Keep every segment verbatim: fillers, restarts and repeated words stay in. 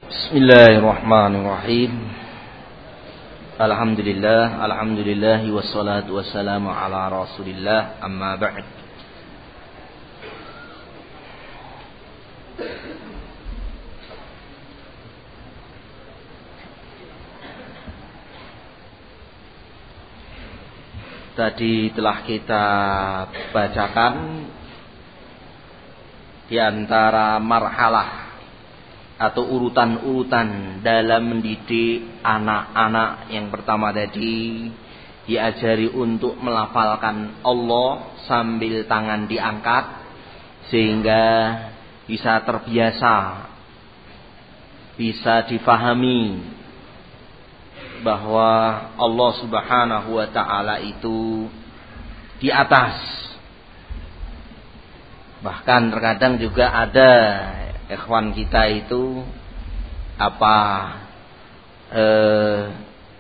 Bismillahirrahmanirrahim. Alhamdulillah, alhamdulillah wassalatu wassalamu ala Rasulillah, amma ba'd. Tadi telah kita bacakan di antara marhalah atau urutan-urutan dalam mendidik anak-anak. Yang pertama tadi diajari untuk melafalkan Allah sambil tangan diangkat sehingga bisa terbiasa, bisa difahami bahwa Allah Subhanahu wa ta'ala itu di atas. Bahkan terkadang juga ada ikhwan kita itu apa eh,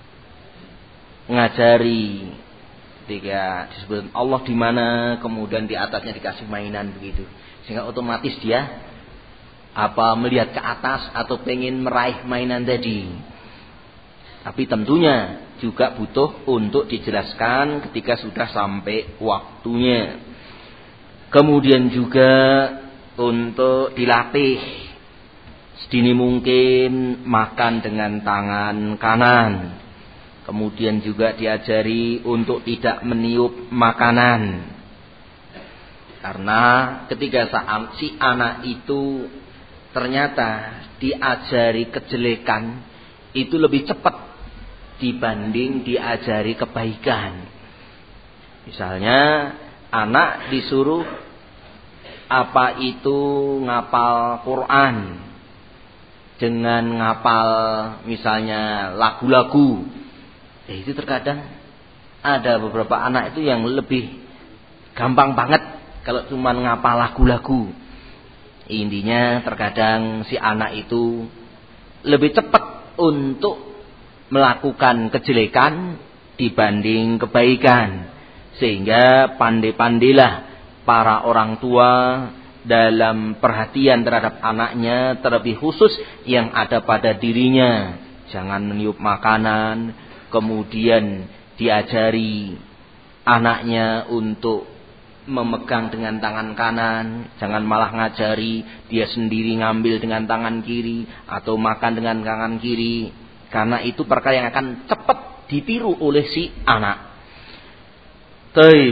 ngajari ketika disebut Allah di mana, kemudian di atasnya dikasih mainan begitu, sehingga otomatis dia apa melihat ke atas atau pengen meraih mainan tadi. Tapi tentunya juga butuh untuk dijelaskan ketika sudah sampai waktunya. Kemudian juga untuk dilatih sedini mungkin makan dengan tangan kanan. Kemudian juga diajari untuk tidak meniup makanan. Karena ketika saat si anak itu ternyata diajari kejelekan, itu lebih cepat dibanding diajari kebaikan. Misalnya anak disuruh apa itu ngapal Quran dengan ngapal misalnya lagu-lagu. Ya, itu terkadang ada beberapa anak itu yang lebih gampang banget kalau cuma ngapal lagu-lagu. Intinya terkadang si anak itu lebih cepat untuk melakukan kejelekan dibanding kebaikan. Sehingga pandai-pandailah para orang tua dalam perhatian terhadap anaknya, terlebih khusus yang ada pada dirinya. Jangan meniup makanan, kemudian diajari anaknya untuk memegang dengan tangan kanan, jangan malah ngajari dia sendiri ngambil dengan tangan kiri atau makan dengan tangan kiri, karena itu perkara yang akan cepat ditiru oleh si anak. Baik.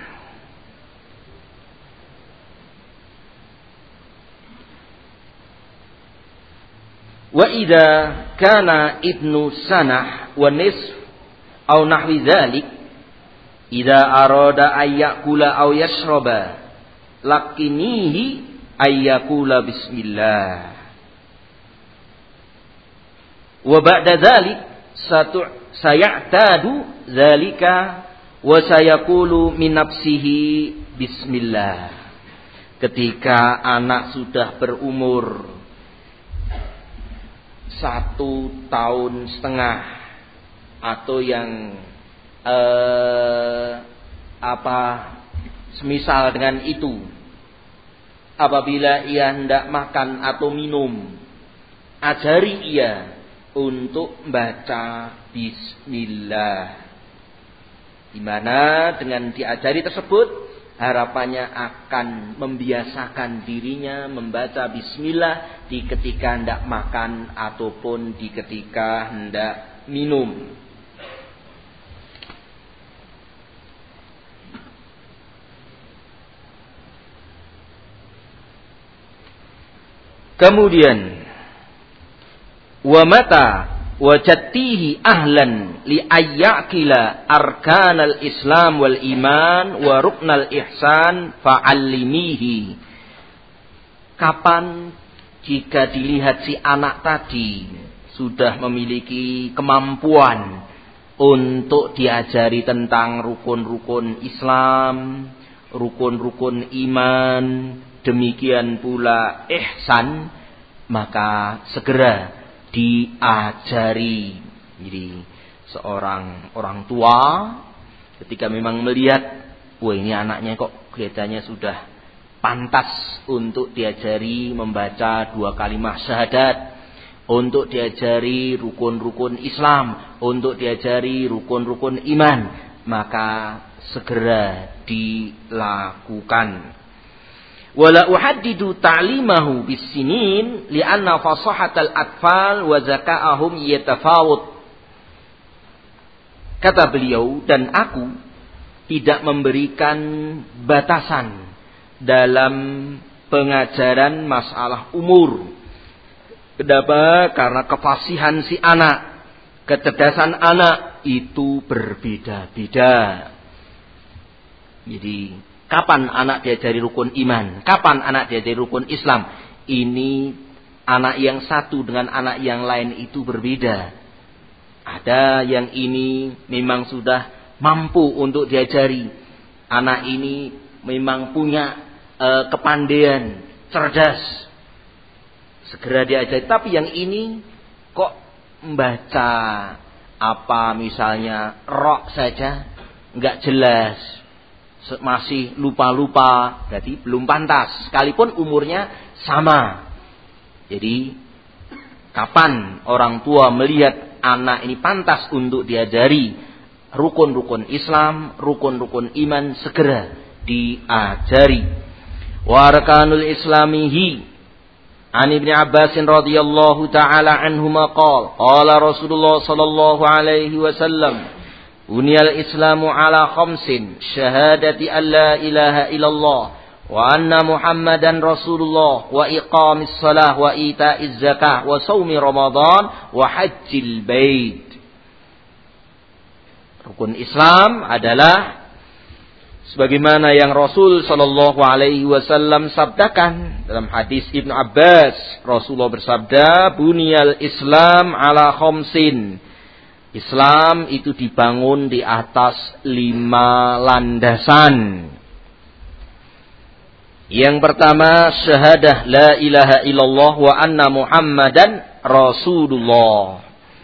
Wa idza kana ibnu sanah wa nisf aw nahwi dzalik idza arada ayyakula aw yashraba lakinihi ayyakula bismillah wa ba'da dzalik satu sayatadu dzalika wa sayaqulu min nafsihi bismillah. Ketika anak sudah berumur satu tahun setengah atau yang eh, apa semisal dengan itu, apabila ia hendak makan atau minum, ajari ia untuk membaca bismillah. Di mana dengan diajari tersebut harapannya akan membiasakan dirinya membaca bismillah di ketika hendak makan ataupun di ketika hendak minum. Kemudian wa mata wajadtihi ahlan li ayyakila arkanal islam wal iman wa ruknal ihsan fa'allimihi. Kapan jika dilihat si anak tadi sudah memiliki kemampuan untuk diajari tentang rukun-rukun Islam, rukun-rukun iman, demikian pula ihsan, maka segera diajari. Jadi seorang orang tua ketika memang melihat, wah ini anaknya kok kelihatannya sudah pantas untuk diajari membaca dua kalimat syahadat, untuk diajari rukun-rukun Islam, untuk diajari rukun-rukun iman, maka segera dilakukan. Wala uhaddidu ta'limahu bis-sinin li'anna fasahatal atfal wa zaka'ahum yatafawut. Kata beliau, dan aku tidak memberikan batasan dalam pengajaran masalah umur. Kenapa? Karena kefasihan si anak, kecerdasan anak itu berbeda-beda. Jadi, kapan anak diajari rukun iman? Kapan anak diajari rukun Islam? Ini anak yang satu dengan anak yang lain itu berbeda. Ada yang ini memang sudah mampu untuk diajari. Anak ini memang punya e, kepandaian, cerdas. Segera diajari. Tapi yang ini kok membaca apa misalnya rok saja enggak jelas. Masih lupa-lupa, berarti belum pantas. Sekalipun umurnya sama. Jadi, kapan orang tua melihat anak ini pantas untuk diajari rukun-rukun Islam, rukun-rukun iman, segera diajari. Wa arkanul islamihi an Ibnu Abbas radhiyallahu taala anhuma qala qala Rasulullah sallallahu alaihi wasallam Buniyal Islamu ala khamsin syahadati an la ilaha illallah wa anna Muhammadan Rasulullah wa iqamis salah wa ita'iz zakah wa shaumi Ramadan wa hajjil bait. Rukun Islam adalah sebagaimana yang Rasul sallallahu alaihi wasallam sabdakan dalam hadis Ibnu Abbas. Rasulullah bersabda, "Buniyal Islam ala khamsin." Islam itu dibangun di atas lima landasan. Yang pertama, syahadah la ilaha illallah wa anna Muhammadan Rasulullah.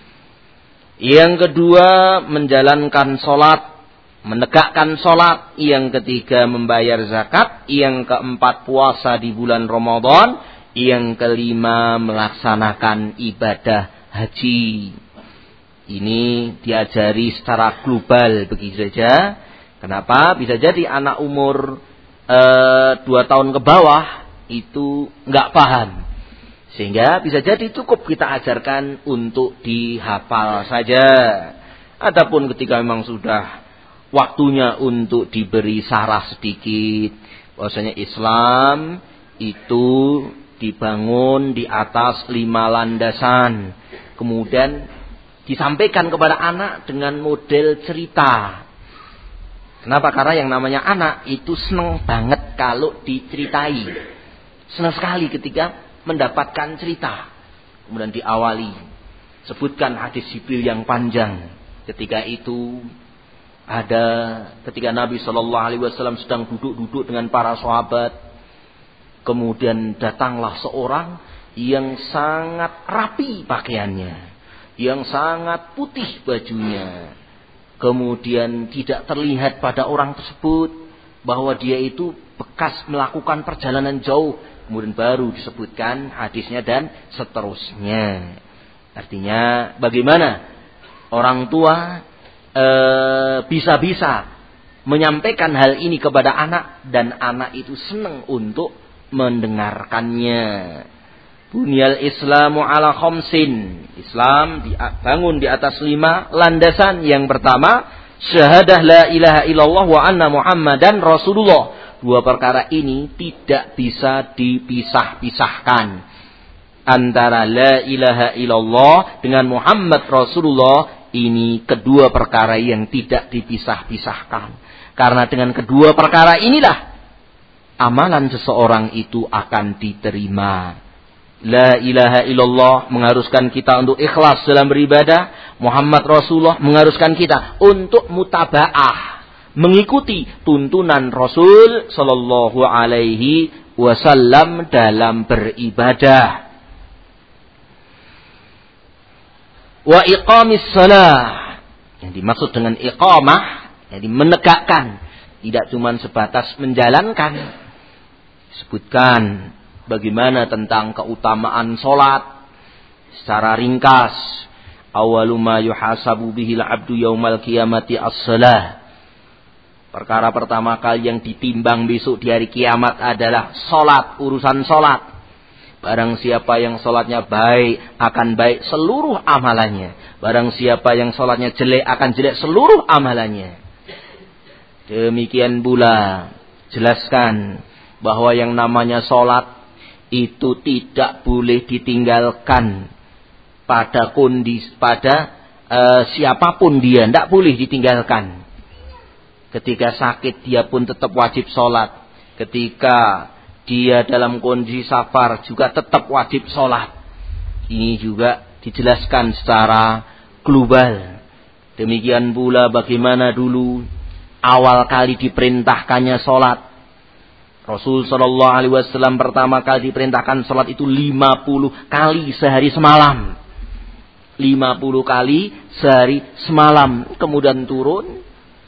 Yang kedua, menjalankan sholat, menegakkan sholat. Yang ketiga, membayar zakat. Yang keempat, puasa di bulan Ramadan. Yang kelima, melaksanakan ibadah haji. Ini diajari secara global begitu saja. Kenapa? Bisa jadi anak umur e, dua tahun ke bawah itu nggak paham. Sehingga bisa jadi cukup kita ajarkan untuk dihafal saja. Adapun ketika memang sudah waktunya untuk diberi sarah sedikit, bahwasanya Islam itu dibangun di atas lima landasan. Kemudian disampaikan kepada anak dengan model cerita. Kenapa? Karena yang namanya anak itu senang banget kalau diceritai. Senang sekali ketika mendapatkan cerita. Kemudian diawali. Sebutkan hadis Jibril yang panjang. Ketika itu ada ketika Nabi shallallahu alaihi wasallam sedang duduk-duduk dengan para sahabat. Kemudian datanglah seorang yang sangat rapi pakaiannya. Yang sangat putih bajunya. Kemudian tidak terlihat pada orang tersebut bahwa dia itu bekas melakukan perjalanan jauh. Kemudian baru disebutkan hadisnya dan seterusnya. Artinya bagaimana orang tua e, bisa-bisa menyampaikan hal ini kepada anak. Dan anak itu senang untuk mendengarkannya. Bunyal Islamu ala khamsin. Islam dibangun di atas lima landasan. Yang pertama, syahadah la ilaha illallah wa anna Muhammadan Rasulullah. Dua perkara ini tidak bisa dipisah-pisahkan. Antara la ilaha illallah dengan Muhammad Rasulullah, ini kedua perkara yang tidak dipisah-pisahkan. Karena dengan kedua perkara inilah amalan seseorang itu akan diterima. La ilaha illallah mengharuskan kita untuk ikhlas dalam beribadah. Muhammad Rasulullah mengharuskan kita untuk mutaba'ah, mengikuti tuntunan Rasul sallallahu alaihi wasallam dalam beribadah. Wa iqamis shalah. Yang dimaksud dengan iqamah, jadi menegakkan, tidak cuma sebatas menjalankan. Disebutkan bagaimana tentang keutamaan sholat. secara ringkas, awwalu ma yuhasabu bihil abdu yaumal qiyamati as-shalah. Perkara pertama kali yang ditimbang besok di hari kiamat adalah salat, urusan salat. Barang siapa yang salatnya baik, akan baik seluruh amalannya. Barang siapa yang salatnya jelek, akan jelek seluruh amalannya. Demikian pula jelaskan bahwa yang namanya salat itu tidak boleh ditinggalkan pada kondisi pada uh, siapapun dia, tidak boleh ditinggalkan. Ketika sakit dia pun tetap wajib salat. Ketika dia dalam kondisi safar juga tetap wajib sholat. Ini juga dijelaskan secara global. Demikian pula bagaimana dulu awal kali diperintahkannya sholat. Rasul Shallallahu Alaihi Wasallam pertama kali diperintahkan sholat itu lima puluh kali sehari semalam. lima puluh kali sehari semalam. Kemudian turun.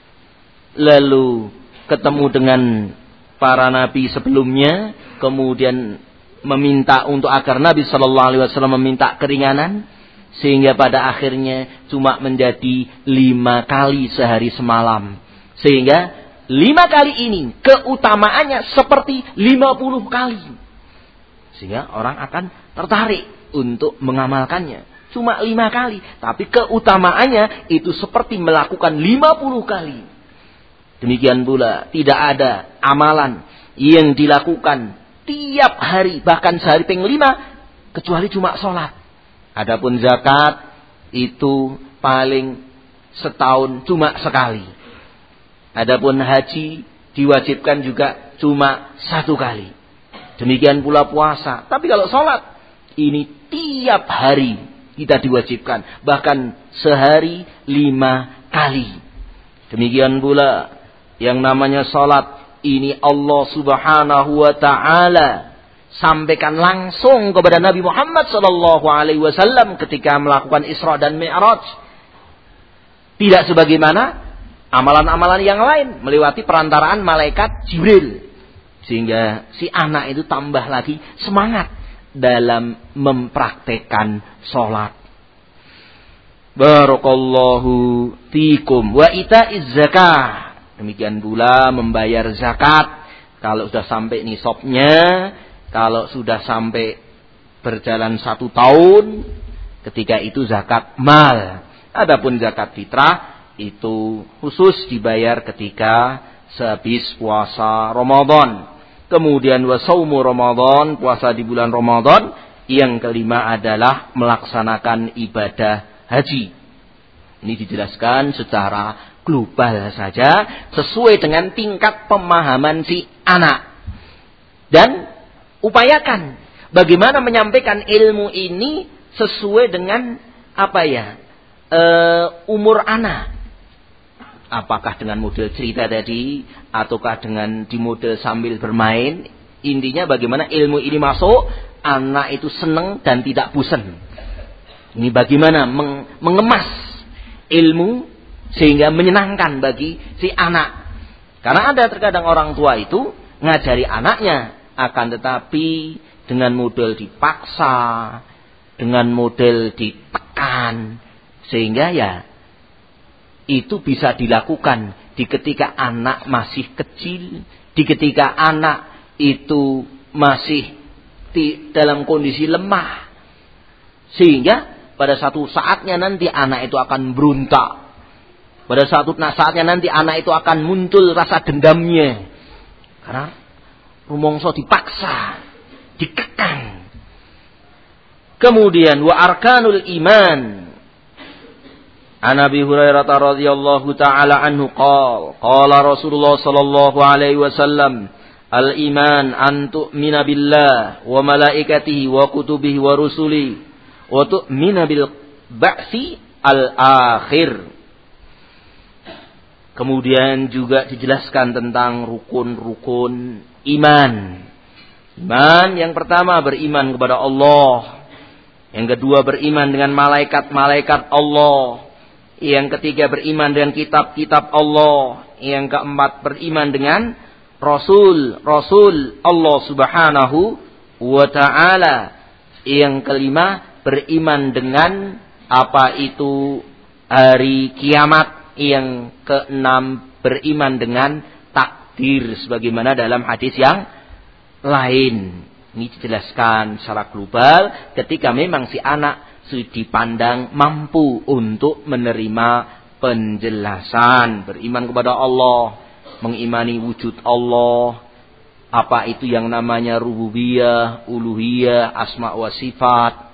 Lalu ketemu dengan para nabi sebelumnya, kemudian meminta untuk agar Nabi Shallallahu Alaihi Wasallam meminta keringanan, sehingga pada akhirnya cuma menjadi lima kali sehari semalam. Sehingga lima kali ini keutamaannya seperti lima puluh kali, sehingga orang akan tertarik untuk mengamalkannya. Cuma lima kali, tapi keutamaannya itu seperti melakukan lima puluh kali. Demikian pula tidak ada amalan yang dilakukan tiap hari bahkan sehari ping lima kecuali cuma sholat. Adapun zakat itu paling setahun cuma sekali. Adapun haji diwajibkan juga cuma satu kali. Demikian pula puasa. Tapi kalau sholat ini tiap hari kita diwajibkan, bahkan sehari lima kali. Demikian pula yang namanya salat ini Allah Subhanahu wa taala sampaikan langsung kepada Nabi Muhammad sallallahu alaihi wasallam ketika melakukan Isra dan Mi'raj. Tidak sebagaimana amalan-amalan yang lain melewati perantaraan malaikat Jibril. Sehingga si anak itu tambah lagi semangat dalam mempraktekkan salat. Barakallahu fikum wa ita'iz zakah. Demikian pula membayar zakat. Kalau sudah sampai nisabnya, kalau sudah sampai berjalan satu tahun, ketika itu zakat mal. Adapun zakat fitrah itu khusus dibayar ketika sehabis puasa Ramadan. Kemudian wasaumu Ramadan, puasa di bulan Ramadan. Yang kelima adalah melaksanakan ibadah haji. Ini dijelaskan secara global saja sesuai dengan tingkat pemahaman si anak. Dan upayakan bagaimana menyampaikan ilmu ini sesuai dengan apa ya e, umur anak. Apakah dengan model cerita tadi ataukah dengan di model sambil bermain. Intinya bagaimana ilmu ini masuk, anak itu senang dan tidak bosan. Ini bagaimana meng, mengemas ilmu sehingga menyenangkan bagi si anak. Karena ada terkadang orang tua itu ngajari anaknya, akan tetapi dengan model dipaksa, dengan model ditekan, sehingga ya itu bisa dilakukan di ketika anak masih kecil, di ketika anak itu masih di dalam kondisi lemah, sehingga pada satu saatnya nanti anak itu akan berontak. Pada suatu saatnya nanti anak itu akan muncul rasa dendamnya. Karena rumongso dipaksa, dikekang. Kemudian wa arkanul iman. An Abi Hurairah radhiyallahu taala anhu qala qala Rasulullah sallallahu alaihi wasallam al iman an tu'mina billah wa malaikatihi wa kutubihi wa rusuli wa tu'mina bil ba'si al akhir. Kemudian juga dijelaskan tentang rukun-rukun iman. Iman yang pertama beriman kepada Allah. Yang kedua beriman dengan malaikat-malaikat Allah. Yang ketiga beriman dengan kitab-kitab Allah. Yang keempat beriman dengan Rasul-Rasul Allah Subhanahu wa ta'ala. Yang kelima beriman dengan apa itu hari kiamat. Yang keenam, beriman dengan takdir sebagaimana dalam hadis yang lain. Ini dijelaskan secara global ketika memang si anak sudah dipandang mampu untuk menerima penjelasan. Beriman kepada Allah, mengimani wujud Allah, apa itu yang namanya rububiyah, uluhiyah, asma wa sifat.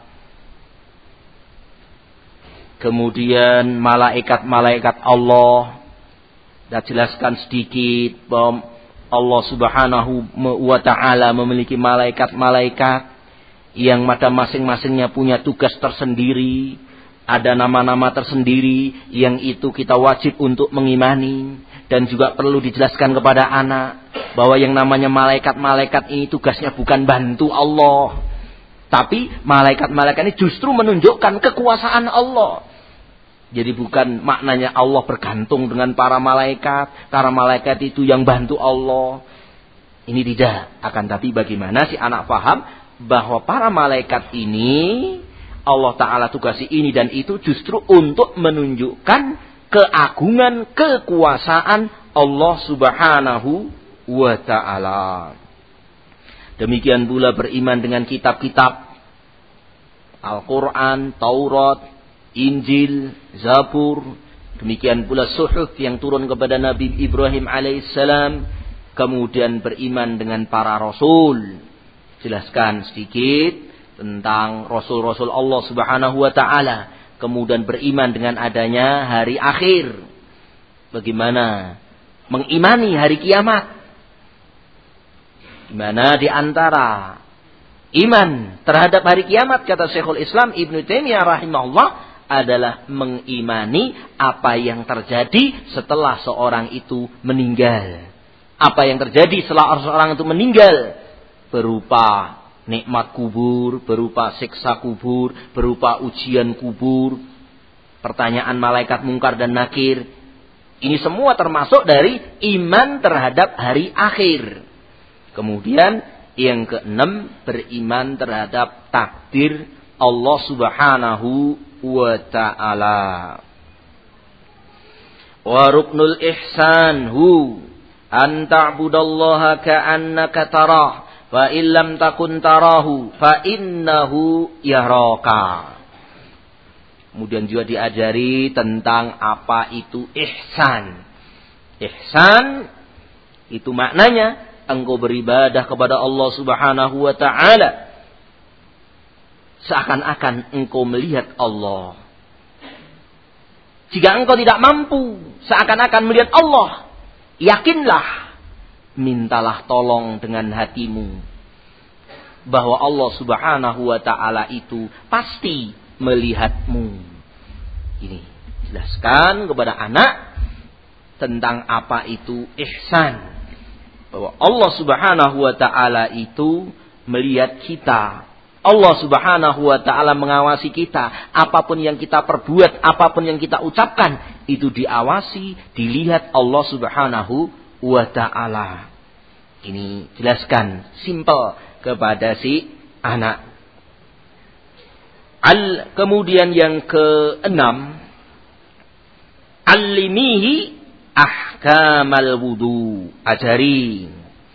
Kemudian malaikat-malaikat Allah. Kita jelaskan sedikit bahwa Allah Subhanahu wa ta'ala memiliki malaikat-malaikat yang pada masing-masingnya punya tugas tersendiri. Ada nama-nama tersendiri yang itu kita wajib untuk mengimani. Dan juga perlu dijelaskan kepada anak bahwa yang namanya malaikat-malaikat ini tugasnya bukan bantu Allah. Tapi malaikat-malaikat ini justru menunjukkan kekuasaan Allah. Jadi bukan maknanya Allah bergantung dengan para malaikat. Para malaikat itu yang bantu Allah. Ini tidak. Akan tapi bagaimana si anak paham bahwa para malaikat ini Allah Ta'ala tugasi ini dan itu justru untuk menunjukkan keagungan, kekuasaan Allah Subhanahu wa Ta'ala. Demikian pula beriman dengan kitab-kitab Al-Quran, Taurat, Injil, Zabur. Demikian pula suhuf yang turun kepada Nabi Ibrahim alaihissalam. Kemudian beriman dengan para rasul. Jelaskan sedikit tentang rasul-rasul Allah Subhanahu wa Ta'ala. Kemudian beriman dengan adanya hari akhir. Bagaimana mengimani hari kiamat. Dimana di antara iman terhadap hari kiamat, kata Syekhul Islam Ibnu Taimiyah rahimahullah, adalah mengimani apa yang terjadi setelah seorang itu meninggal. Apa yang terjadi setelah seorang itu meninggal berupa nikmat kubur, berupa siksa kubur, berupa ujian kubur, pertanyaan malaikat mungkar dan nakir. Ini semua termasuk dari iman terhadap hari akhir. Kemudian yang keenam, beriman terhadap takdir Allah Subhanahu wa Ta'ala. Wa ruknul ihsan hu an ta'budallaha ka'annaka tarah fa illam takun tarahu fa innahu yaraka. Kemudian juga diajari tentang apa itu ihsan. Ihsan itu maknanya engkau beribadah kepada Allah Subhanahu wa Ta'ala seakan-akan engkau melihat Allah. Jika engkau tidak mampu seakan-akan melihat Allah, yakinlah, mintalah tolong dengan hatimu bahwa Allah Subhanahu wa Ta'ala itu pasti melihatmu. Ini jelaskan kepada anak tentang apa itu ihsan. Bahwa Allah Subhanahu wa Ta'ala itu melihat kita. Allah Subhanahu wa Ta'ala mengawasi kita. Apapun yang kita perbuat, apapun yang kita ucapkan, itu diawasi, dilihat Allah Subhanahu wa Ta'ala. Ini jelaskan simple kepada si anak. Al, kemudian yang keenam, allimihi ahkamal wudu. Ajari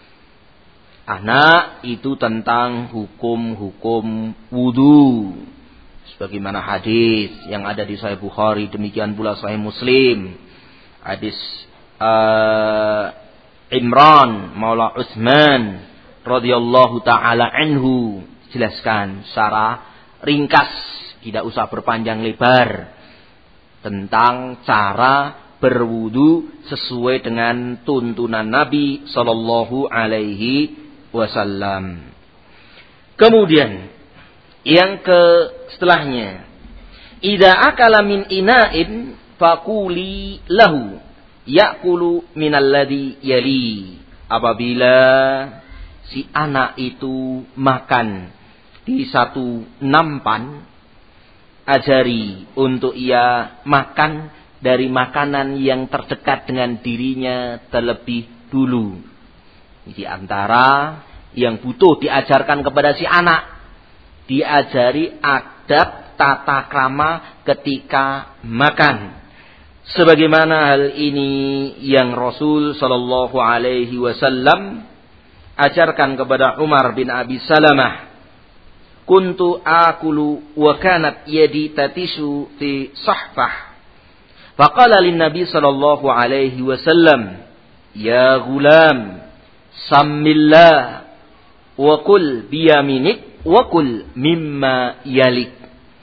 anak itu tentang hukum-hukum wudu. Sebagaimana hadis yang ada di Sahih Bukhari, demikian pula Sahih Muslim. Hadis uh, Imran Maula Utsman radhiyallahu taala anhu, jelaskan secara ringkas, tidak usah berpanjang lebar, tentang cara berwudu sesuai dengan tuntunan Nabi sallallahu alaihi wasallam. Kemudian yang ke setelahnya, idza akala min ina'in faquli lahu ya'kulu minalladzi yali. Apabila si anak itu makan di satu nampan, ajari untuk ia makan dari makanan yang terdekat dengan dirinya terlebih dulu. Di antara yang butuh diajarkan kepada si anak, diajari adab tata krama ketika makan. Sebagaimana hal ini yang Rasul sallallahu alaihi wasallam ajarkan kepada Umar bin Abi Salamah. Kuntu akulu wa kanat yadi tatishu fi sahfah. Faqala lin Nabi sallallahu alaihi wasallam, "Ya gulam, sammillah wa kul biyaminik wa kul mimma yalik."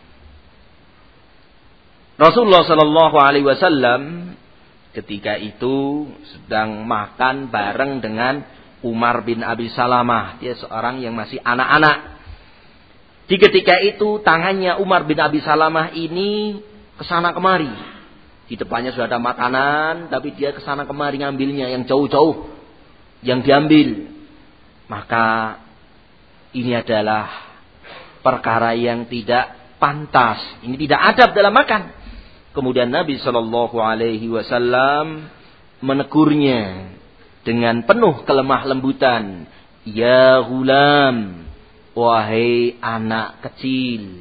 Rasulullah sallallahu alaihi wasallam ketika itu sedang makan bareng dengan Umar bin Abi Salamah. Dia seorang yang masih anak-anak. Di ketika itu tangannya Umar bin Abi Salamah ini kesana kemari. Di depannya sudah ada makanan, tapi dia kesana kemari ngambilnya yang jauh-jauh yang diambil. Maka ini adalah perkara yang tidak pantas. Ini tidak adab dalam makan. Kemudian Nabi Shallallahu Alaihi Wasallam menegurnya dengan penuh kelemah lembutan. Ya gulam, wahai anak kecil,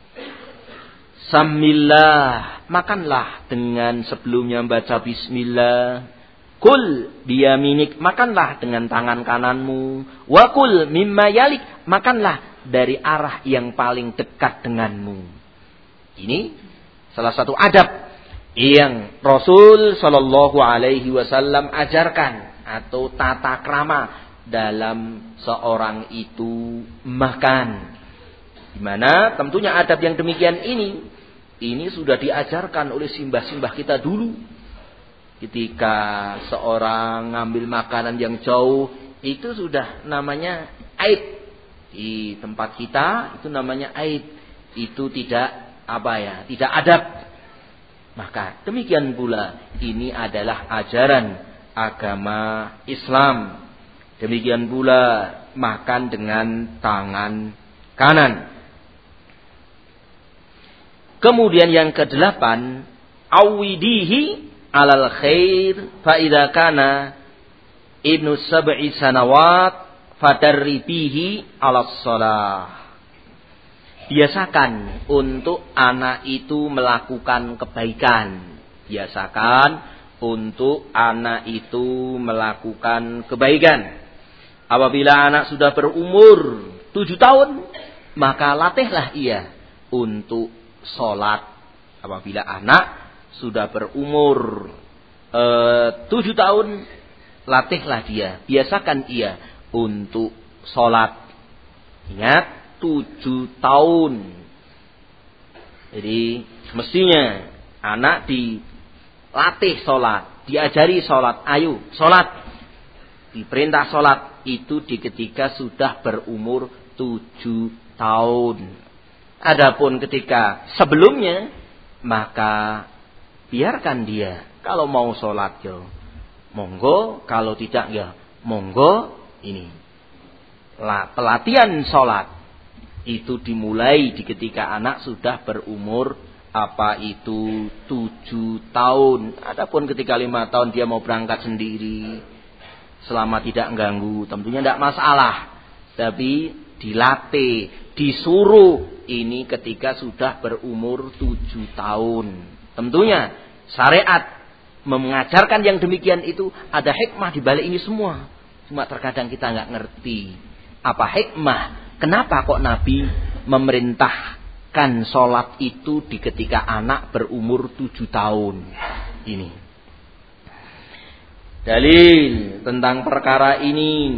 sammillah, makanlah dengan sebelumnya membaca bismillah. Kul biyaminik, makanlah dengan tangan kananmu. Wa kul mimma yalik, makanlah dari arah yang paling dekat denganmu. Ini salah satu adab yang Rasul Shallallahu Alaihi Wasallam ajarkan atau tata krama dalam seorang itu makan. Di mana tentunya adab yang demikian ini, ini sudah diajarkan oleh simbah-simbah kita dulu. Ketika seorang ngambil makanan yang jauh, itu sudah namanya aib. Di tempat kita itu namanya aib. Itu tidak apa ya, tidak adab. Maka demikian pula ini adalah ajaran agama Islam. Demikian pula makan dengan tangan kanan. Kemudian yang kedelapan, awidihi alal khair fa idza kana ibnu sab'i sanawat fadarribihi alas shalah. Biasakan untuk anak itu melakukan kebaikan. Biasakan untuk anak itu melakukan kebaikan. Apabila anak sudah berumur tujuh tahun, maka latihlah ia untuk sholat. Apabila anak sudah berumur eh, tujuh tahun, latihlah dia, biasakan ia untuk sholat. Ingat, tujuh tahun. Jadi mestinya anak dilatih sholat, diajari sholat. Ayo sholat, diperintah sholat itu di ketika sudah berumur tujuh tahun. Adapun ketika sebelumnya, maka biarkan dia. Kalau mau sholat ya monggo, kalau tidak ya monggo. Ini pelatihan sholat itu dimulai di ketika anak sudah berumur apa itu tujuh tahun. Adapun ketika lima tahun dia mau berangkat sendiri, selama tidak mengganggu, tentunya tidak masalah. Tapi dilatih, disuruh ini ketika sudah berumur tujuh tahun. Tentunya syariat mengajarkan yang demikian itu ada hikmah di balik ini semua. Cuma terkadang kita nggak ngerti apa hikmah. Kenapa kok Nabi memerintahkan sholat itu di ketika anak berumur tujuh tahun? Ini dalil tentang perkara ini.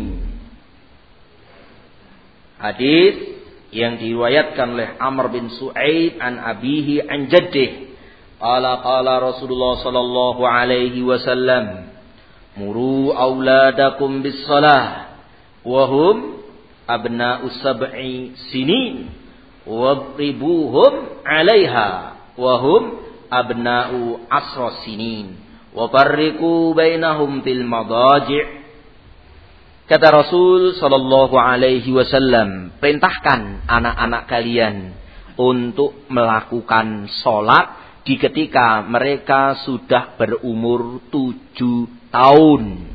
Hadis yang diriwayatkan oleh Amr bin Su'aid an abihi an jaddih. Qala qala Rasulullah sallallahu alaihi wasallam, muru auladakum bis shalah wa hum abna'us sab'i sinin wadribuhum 'alaiha wa hum abna'u asra sinin wa farriqu bainahum fil madaji'. Kata Rasul sallallahu alaihi wasallam, perintahkan anak-anak kalian untuk melakukan salat di ketika mereka sudah berumur tujuh tahun.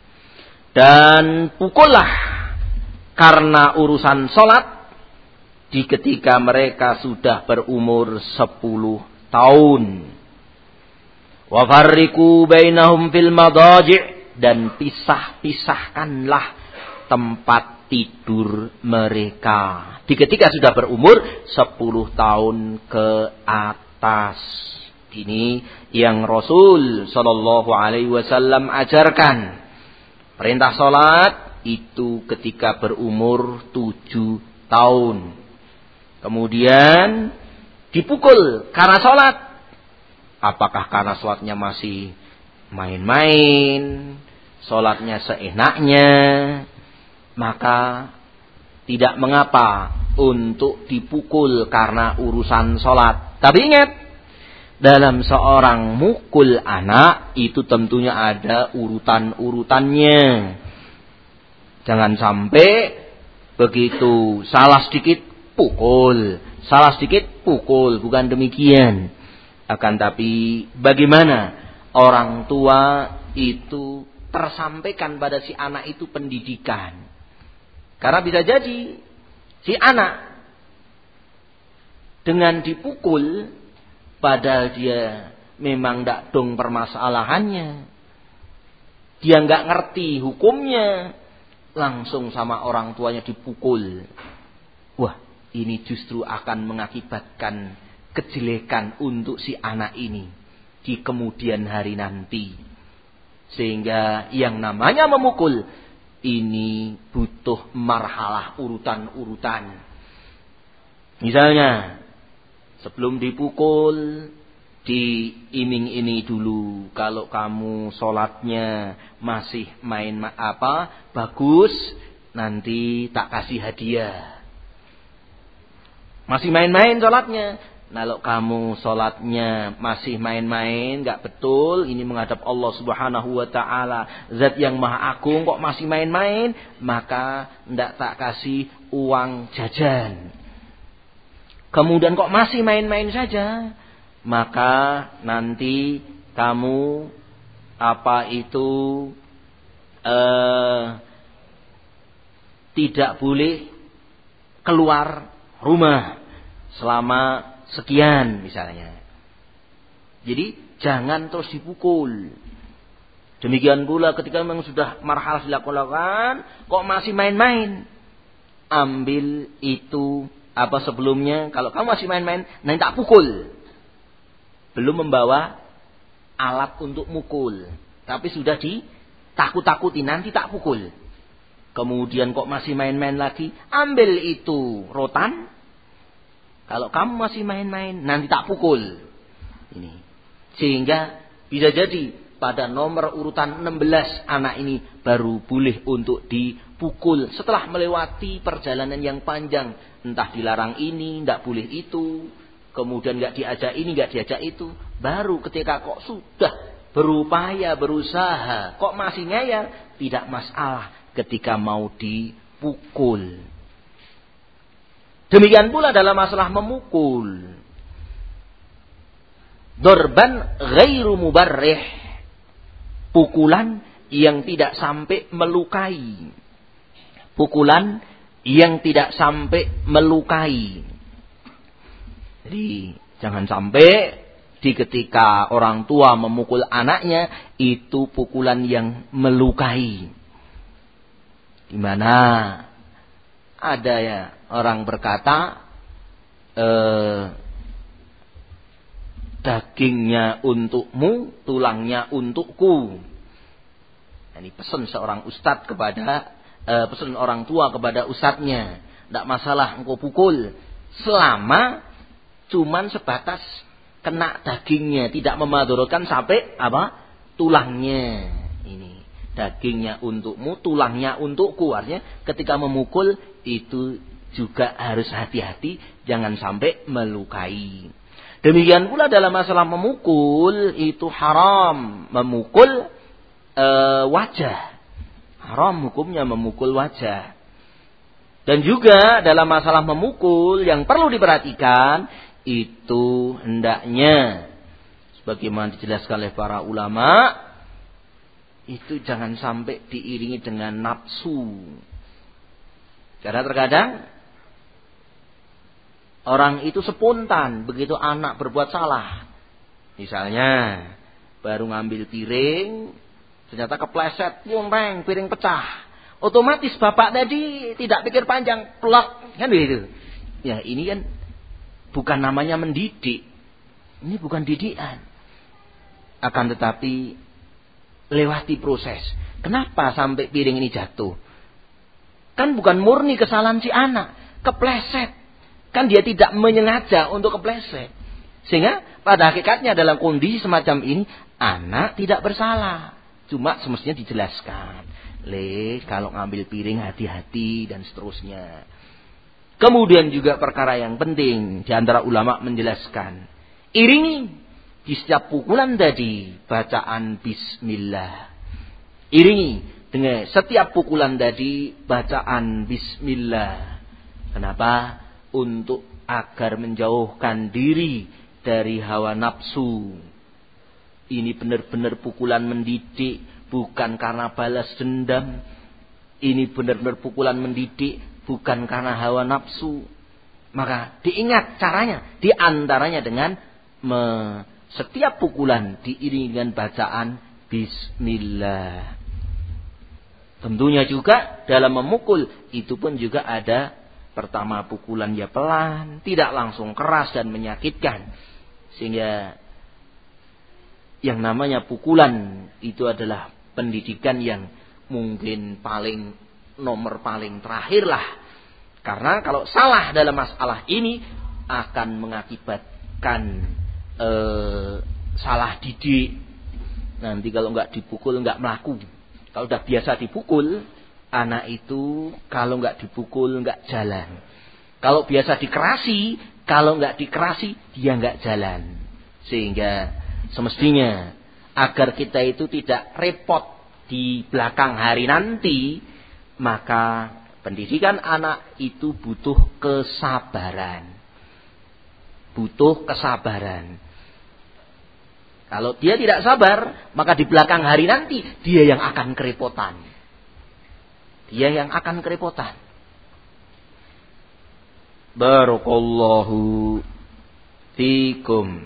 Dan pukullah karena urusan sholat di ketika mereka sudah berumur sepuluh tahun. Wa farriqu bainahum fil madaji', dan pisah-pisahkanlah tempat tidur mereka di ketika sudah berumur sepuluh tahun ke atas. Ini yang Rasul sallallahu alaihi wasallam ajarkan. Perintah salat itu ketika berumur tujuh tahun. Kemudian dipukul karena sholat. Apakah karena sholatnya masih main-main, sholatnya seenaknya, maka tidak mengapa untuk dipukul karena urusan sholat. Tapi ingat, dalam seorang mukul anak itu tentunya ada urutan-urutannya. Jangan sampai begitu salah sedikit pukul, salah sedikit pukul, bukan demikian. Akan tapi bagaimana orang tua itu tersampaikan pada si anak itu pendidikan. Karena bisa jadi si anak dengan dipukul padahal dia memang tidak dong permasalahannya, dia nggak ngerti hukumnya, langsung sama orang tuanya dipukul. Wah, ini justru akan mengakibatkan kejelekan untuk si anak ini di kemudian hari nanti. Sehingga yang namanya memukul ini butuh marhalah urutan-urutan. Misalnya, sebelum dipukul diiming-ini dulu. Kalau kamu sholatnya masih main apa bagus, nanti tak kasih hadiah. Masih main-main sholatnya. Kalau kamu sholatnya masih main-main, gak betul, ini menghadap Allah subhanahu wa ta'ala, zat yang maha agung, kok masih main-main, maka ndak tak kasih uang jajan. Kemudian kok masih main-main saja, maka nanti kamu apa itu eh, tidak boleh keluar rumah selama sekian misalnya. Jadi jangan terus dipukul. Demikian pula ketika memang sudah marhalah dilakukan, kok masih main-main, ambil itu apa sebelumnya. Kalau kamu masih main-main, nanti tak pukul. Belum membawa alat untuk mukul, tapi sudah ditakut-takuti, nanti tak pukul. Kemudian kok masih main-main lagi, ambil itu rotan. Kalau kamu masih main-main, nanti tak pukul. Ini. Sehingga bisa jadi pada nomor urutan enam belas anak ini baru boleh untuk dipukul. Setelah melewati perjalanan yang panjang. Entah dilarang ini, tidak boleh itu. Kemudian tidak diajak ini, tidak diajak itu. Baru ketika kok sudah berupaya, berusaha, kok masih ngeyel, tidak masalah ketika mau dipukul. Demikian pula dalam masalah memukul. Dorban ghairu mubarrih. Pukulan yang tidak sampai melukai. Pukulan yang tidak sampai melukai. Jadi jangan sampai di ketika orang tua memukul anaknya itu pukulan yang melukai. Di mana ada ya orang berkata, eh, dagingnya untukmu, tulangnya untukku. Ini pesan seorang ustadz kepada, eh, pesan orang tua kepada ustadznya. Tidak masalah engkau pukul, selama cuman sebatas kena dagingnya, tidak memadorotkan sampai apa tulangnya. Ini dagingnya untukmu, tulangnya untukku. Artinya ketika memukul itu juga harus hati-hati, jangan sampai melukai. Demikian pula dalam masalah memukul, itu haram memukul e, wajah. Haram hukumnya memukul wajah. Dan juga dalam masalah memukul yang perlu diperhatikan, itu hendaknya sebagaimana dijelaskan oleh para ulama, itu jangan sampai diiringi dengan nafsu. Karena terkadang Orang itu spontan begitu anak berbuat salah. Misalnya baru ngambil piring, ternyata kepleset, wong-weng, piring pecah. Otomatis bapak tadi tidak pikir panjang, plak, kan begitu. Ya ini kan bukan namanya mendidik. Ini bukan didikan. Akan tetapi lewati proses. Kenapa sampai piring ini jatuh? Kan bukan murni kesalahan si anak, kepleset. Kan dia tidak menyengaja untuk kepleset. Sehingga pada hakikatnya dalam kondisi semacam ini, anak tidak bersalah. Cuma semestinya dijelaskan. Le, kalau ngambil piring hati-hati dan seterusnya. Kemudian juga perkara yang penting, di antara ulama menjelaskan. Iringi di setiap pukulan tadi bacaan bismillah. Iringi dengan setiap pukulan tadi bacaan bismillah. Kenapa? Untuk agar menjauhkan diri dari hawa nafsu. Ini benar-benar pukulan mendidik, bukan karena balas dendam. Ini benar-benar pukulan mendidik, bukan karena hawa nafsu. Maka diingat caranya, di antaranya dengan me, setiap pukulan diiringi dengan bacaan bismillah. Tentunya juga dalam memukul itu pun juga ada pertama pukulan ya pelan, tidak langsung keras dan menyakitkan. Sehingga yang namanya pukulan itu adalah pendidikan yang mungkin paling nomor paling terakhir lah. Karena kalau salah dalam masalah ini akan mengakibatkan eh, salah didik. Nanti kalau nggak dipukul nggak melaku. Kalau udah biasa dipukul, anak itu kalau nggak dipukul nggak jalan. Kalau biasa dikerasi, kalau nggak dikerasi dia nggak jalan. Sehingga semestinya agar kita itu tidak repot di belakang hari nanti, maka pendidikan anak itu butuh kesabaran. Butuh kesabaran. Kalau dia tidak sabar, maka di belakang hari nanti dia yang akan kerepotan. Dia yang akan kerepotan. Barakallahu fikum.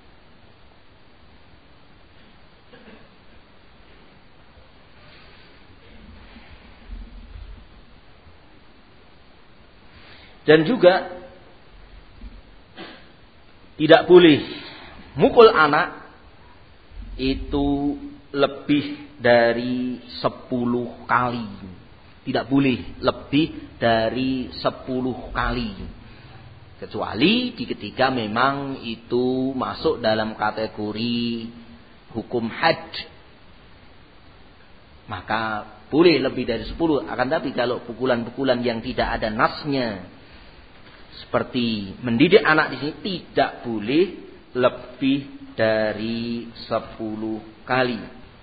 Dan juga tidak boleh mukul anak itu lebih dari sepuluh kali. Tidak boleh lebih dari sepuluh kali. Kecuali di ketika memang itu masuk dalam kategori hukum had. Maka boleh lebih dari sepuluh. Akan tapi kalau pukulan-pukulan yang tidak ada nasnya, seperti mendidik anak di sini, tidak boleh lebih dari sepuluh kali.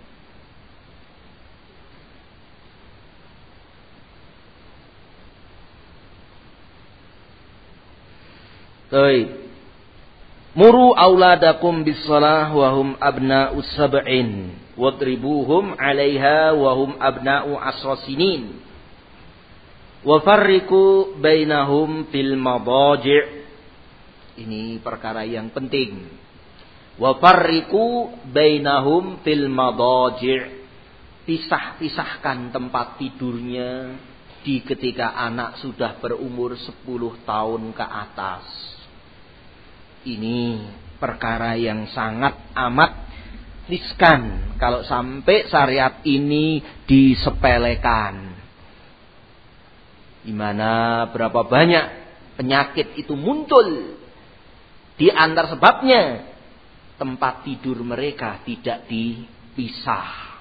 Baik. Muru auladakum bis-shalah wa hum abna'us sab'in wadribuhum 'alaiha wa hum abna'u ashra sinin. Wa farriqu bainahum fil madaji'. Ini perkara yang penting. Wa farriqu bainahum fil madaji'. Pisah-pisahkan tempat tidurnya di ketika anak sudah berumur sepuluh tahun ke atas. Ini perkara yang sangat amat riskan kalau sampai syariat ini disepelekan. Di mana berapa banyak penyakit itu muncul. Di antar sebabnya tempat tidur mereka tidak dipisah.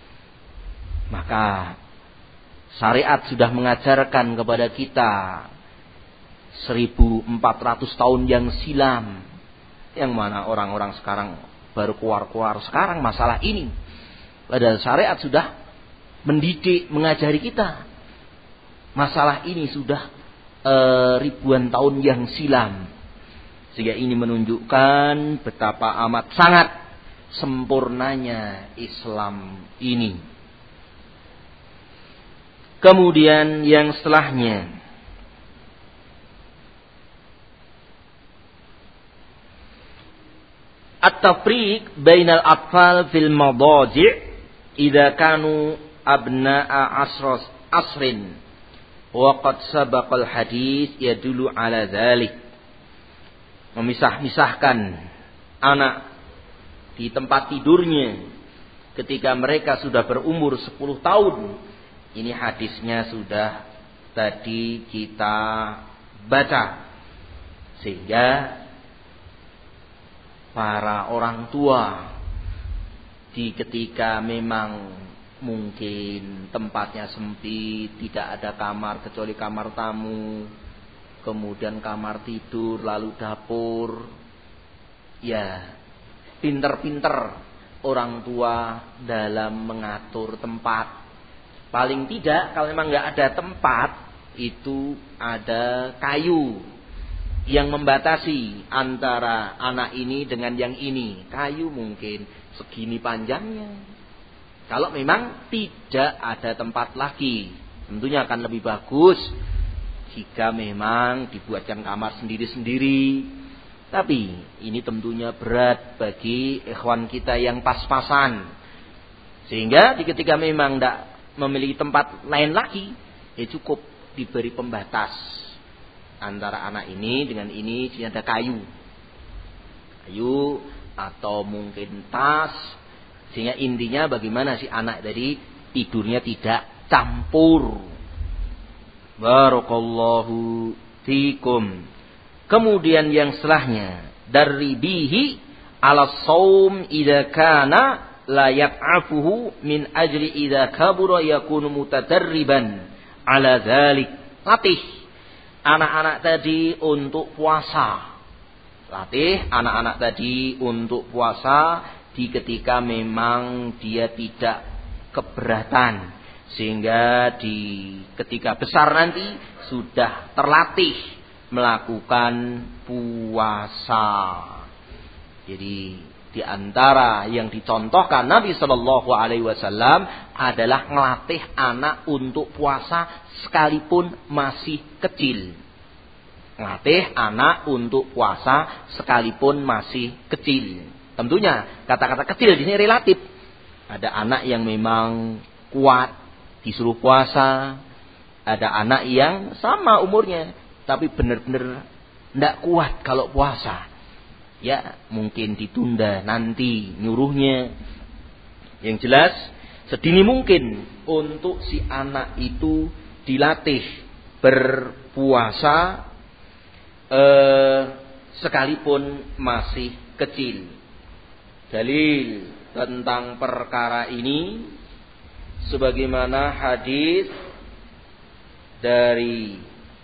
Maka syariat sudah mengajarkan kepada kita seribu empat ratus tahun yang silam. Yang mana orang-orang sekarang baru keluar-keluar sekarang masalah ini. Padahal syariat sudah mendidik, mengajari kita. Masalah ini sudah e, ribuan tahun yang silam. Sehingga ini menunjukkan betapa amat sangat sempurnanya Islam ini. Kemudian yang setelahnya, at-tafriq bainal atfal fil madaji' idza kanu abna'a asros asrin wa qad sabaqal hadis yadullu ala dzalik. Memisah-misahkan anak di tempat tidurnya ketika mereka sudah berumur sepuluh tahun. Ini hadisnya sudah tadi kita baca. Sehingga para orang tua di ketika memang mungkin tempatnya sempit, tidak ada kamar kecuali kamar tamu, kemudian kamar tidur, lalu dapur, ya pinter-pinter orang tua dalam mengatur tempat. Paling tidak kalau memang nggak ada tempat, itu ada kayu yang membatasi antara anak ini dengan yang ini. Kayu mungkin segini panjangnya. Kalau memang tidak ada tempat lagi, tentunya akan lebih bagus jika memang dibuatkan kamar sendiri-sendiri. Tapi ini tentunya berat bagi ikhwan kita yang pas-pasan. Sehingga ketika memang tidak memiliki tempat lain lagi, ya cukup diberi pembatas antara anak ini dengan ini, di ada kayu. Kayu atau mungkin tas. Sehingga intinya bagaimana si anak tadi tidurnya tidak campur. Barakallahu fikum. Kemudian yang setelahnya, dari bihi ala saum idza kana la yat'afuhu min ajli idza kabura yakunu mutadarriban ala dzalik. Latih anak-anak tadi untuk puasa. Latih anak-anak tadi untuk puasa di ketika memang dia tidak keberatan, sehingga di ketika besar nanti sudah terlatih melakukan puasa. Jadi di antara yang dicontohkan Nabi Shallallahu Alaihi Wasallam adalah melatih anak untuk puasa sekalipun masih kecil. Melatih anak untuk puasa sekalipun masih kecil. Tentunya kata-kata kecil di sini relatif. Ada anak yang memang kuat disuruh puasa, ada anak yang sama umurnya tapi benar-benar tidak kuat kalau puasa. Ya mungkin ditunda nanti nyuruhnya. Yang jelas sedini mungkin untuk si anak itu dilatih berpuasa eh, sekalipun masih kecil. Dalil tentang perkara ini sebagaimana hadis dari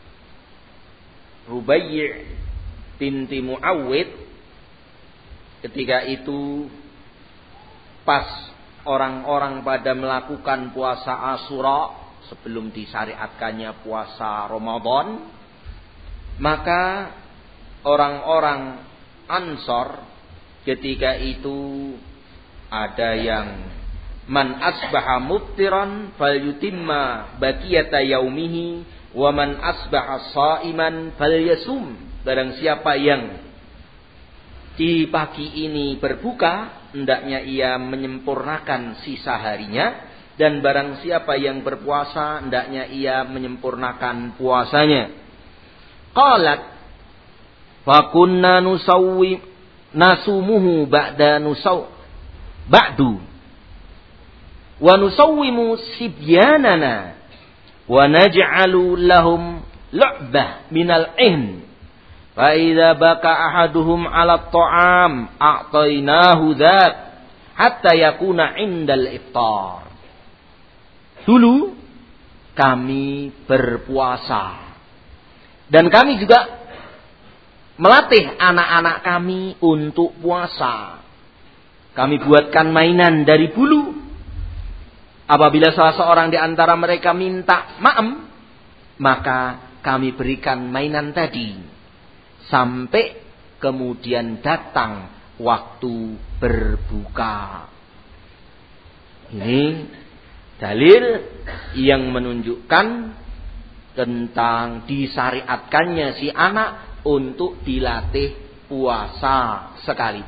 Rubai' binti Muawwid ketika itu pas orang-orang pada melakukan puasa Asyura sebelum disyariatkannya puasa Ramadan, maka orang-orang Ansor ketika itu ada yang man asbaha muftiran falyutimma baqiyata yaumihi wa man asbaha shaiman falyasum. Barang siapa yang di pagi ini berbuka, hendaknya ia menyempurnakan sisa harinya, dan barang siapa yang berpuasa, hendaknya ia menyempurnakan puasanya. Qalat fa kunna nusawwi nasumuhu ba'da nusaw ba'du wa nusawwimu sibyanana wa naj'alu lahum lu'bah minal ihn fa idza baka ahaduhum 'ala at-ta'am a'tainahu dzat hatta yakuna 'indal iftar. Dulu kami berpuasa dan kami juga melatih anak-anak kami untuk puasa. Kami buatkan mainan dari bulu. Apabila salah seorang di antara mereka minta maem, maka kami berikan mainan tadi. Sampai kemudian datang waktu berbuka. Ini dalil yang menunjukkan tentang disyariatkannya si anak untuk dilatih puasa sekalipun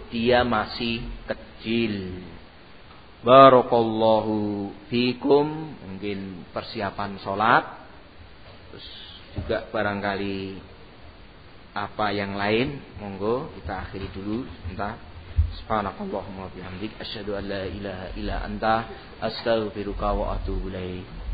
dia masih kecil. Barakallahu fikum. Mungkin persiapan sholat. Terus juga barangkali apa yang lain, monggo kita akhiri dulu sebentar. Subhanakallahumma wa bihamdik asyhadu an la ilaha illa anta astaghfiruka wa atubu ilaik.